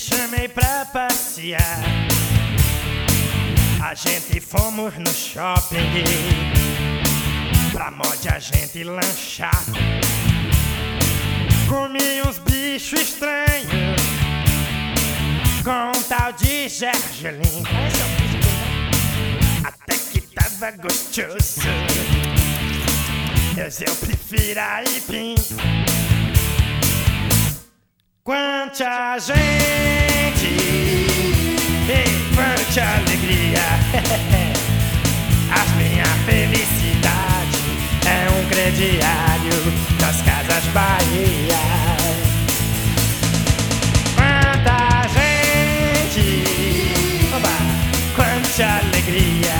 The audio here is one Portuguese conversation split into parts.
chamei pra passear. A gente fomos no shopping pra mod a gente lanchar. Comi uns bichos estranhos com um tal de gergelim. Até que tava gostoso, mas eu prefiro aipim. Quanta gente e quanta alegria. A minha felicidade é um crediário das Casas Bahia. Quanta gente, oba, quanta alegria.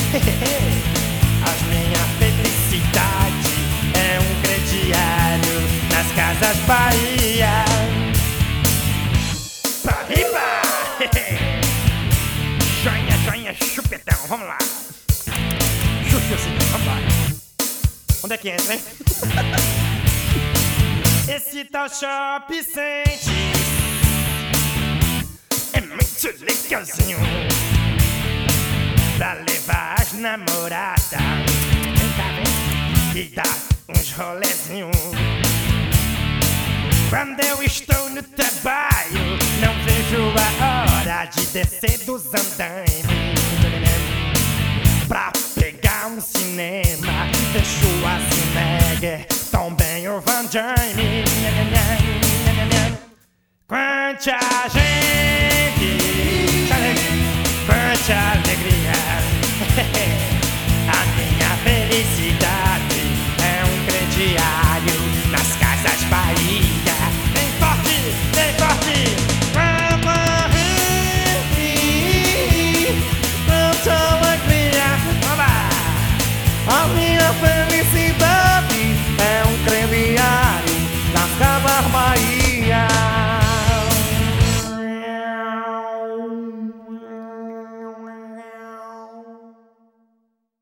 A minha felicidade é um crediário nas Casas Bahia. Pra riba! Joinha, joinha, chupetão, vamos lá. Chuchuzinho, vamos lá. Onde é que entra, hein? Esse tal Shopping Center é muito legalzinho pra levar as namoradas. Vem cá, vem. E dar uns rolezinhos. Quando eu estou no trabalho, não vejo a hora de descer dos andaimes pra pegar um cinema. Deixo a Schwarzenegger, também o Van Damme. Quanta gente